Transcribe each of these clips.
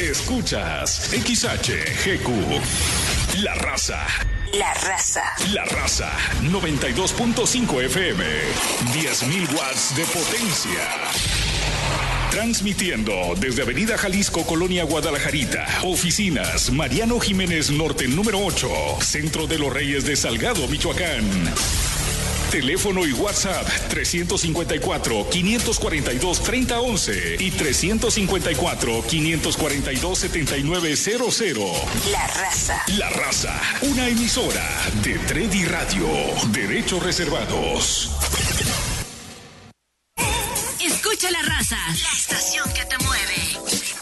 Escuchas XHGQ, La Raza. La Raza. La Raza, 92.5 FM, 10.000 watts de potencia. Transmitiendo desde Avenida Jalisco, Colonia Guadalajarita. Oficinas, Mariano Jiménez Norte, número 8. Centro de los Reyes de Salgado, Michoacán. Teléfono y WhatsApp 354-542-3011 y 354-542-7900. La Raza. La Raza, una emisora de Tredi Radio. Derechos reservados. Escucha La Raza, la estación que te mueve.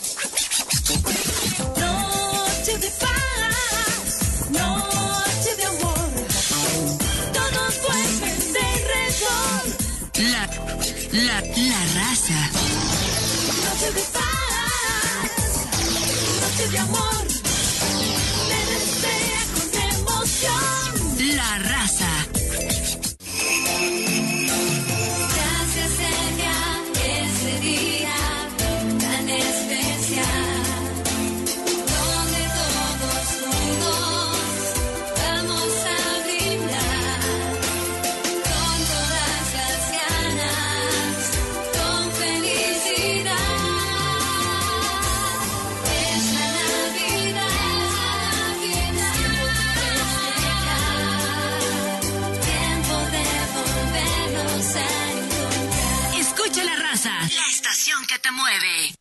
Noche de paz, noche de amor. Todos vuelven de redor. La Raza. Noche de paz, noche de amor. Me desea con emoción. La Raza. La estación que te mueve.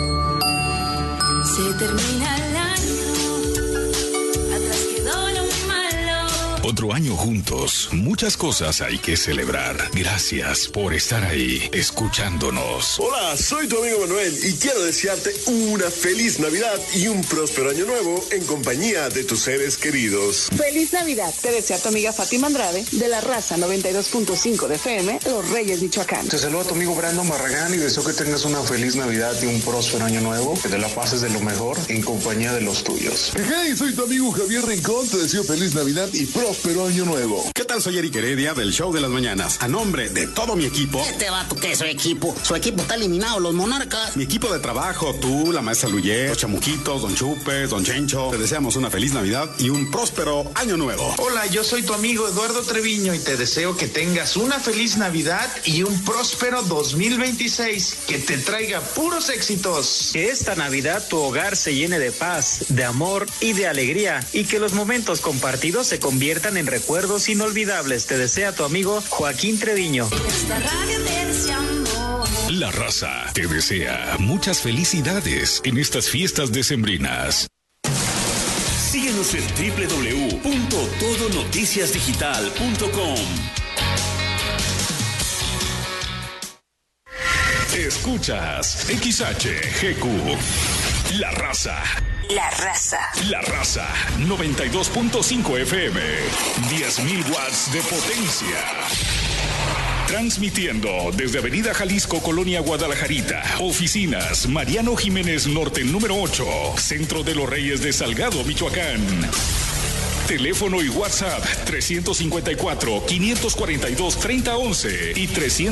Se termina el año, atrás quedó lo malo. Otro año juntos, muchas cosas hay que celebrar. Gracias por estar ahí, escuchándonos. Hola, soy tu amigo Manuel y quiero desearte una feliz Navidad y un próspero año nuevo en compañía de tus seres queridos. Feliz Navidad, te desea tu amiga Fátima Andrade de La Raza 92.5 de FM, Los Reyes, Michoacán. Te saluda tu amigo Brandon Barragán y deseo que tengas una feliz Navidad y un próspero año nuevo, que te la pases de lo mejor en compañía de los tuyos. Hey, soy tu amigo Javier Rincón, te deseo feliz Navidad y próspero año nuevo. ¿Qué tal? Soy Eric Heredia del Show de las Mañanas. A nombre de todo mi equipo. Este vato que es su equipo. Su equipo está eliminado, los Monarcas. Mi equipo de trabajo, tú, la maestra Luyé, los chamuquitos, don Chupes, don Chencho. Te deseamos una feliz Navidad y un próspero año nuevo. Hola, yo soy tu amigo Eduardo Treviño y te deseo que tengas una feliz Navidad y un próspero 2026. Que te traiga puros éxitos. Que esta Navidad tu hogar se llene de paz, de amor y de alegría. Y que los momentos compartidos se conviertan en recuerdos inolvidables. Te desea tu amigo Joaquín Treviño. La Raza te desea muchas felicidades en estas fiestas decembrinas. Síguenos en www.todonoticiasdigital.com. Escuchas XHGQ, La Raza. La Raza. La Raza, 92.5 FM, 10.000 watts de potencia. Transmitiendo desde Avenida Jalisco, Colonia Guadalajarita. Oficinas, Mariano Jiménez Norte, número 8. Centro de los Reyes de Salgado, Michoacán. Teléfono y WhatsApp 354-542-3011 y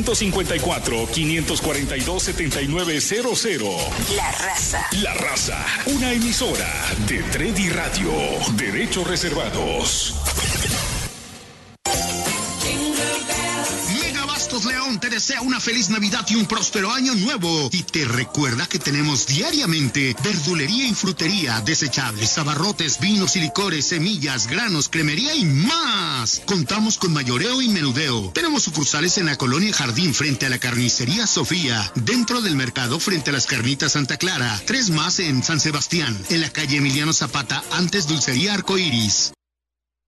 354-542-7900. La Raza. La Raza, una emisora de Tredi Radio. Derechos reservados. León te desea una feliz Navidad y un próspero año nuevo y te recuerda que tenemos diariamente verdulería y frutería, desechables, abarrotes, vinos y licores, semillas, granos, cremería y más. Contamos con mayoreo y menudeo. Tenemos sucursales en la colonia Jardín frente a la carnicería Sofía, dentro del mercado frente a las carnitas Santa Clara, 3 más en San Sebastián, en la calle Emiliano Zapata antes Dulcería Arcoiris.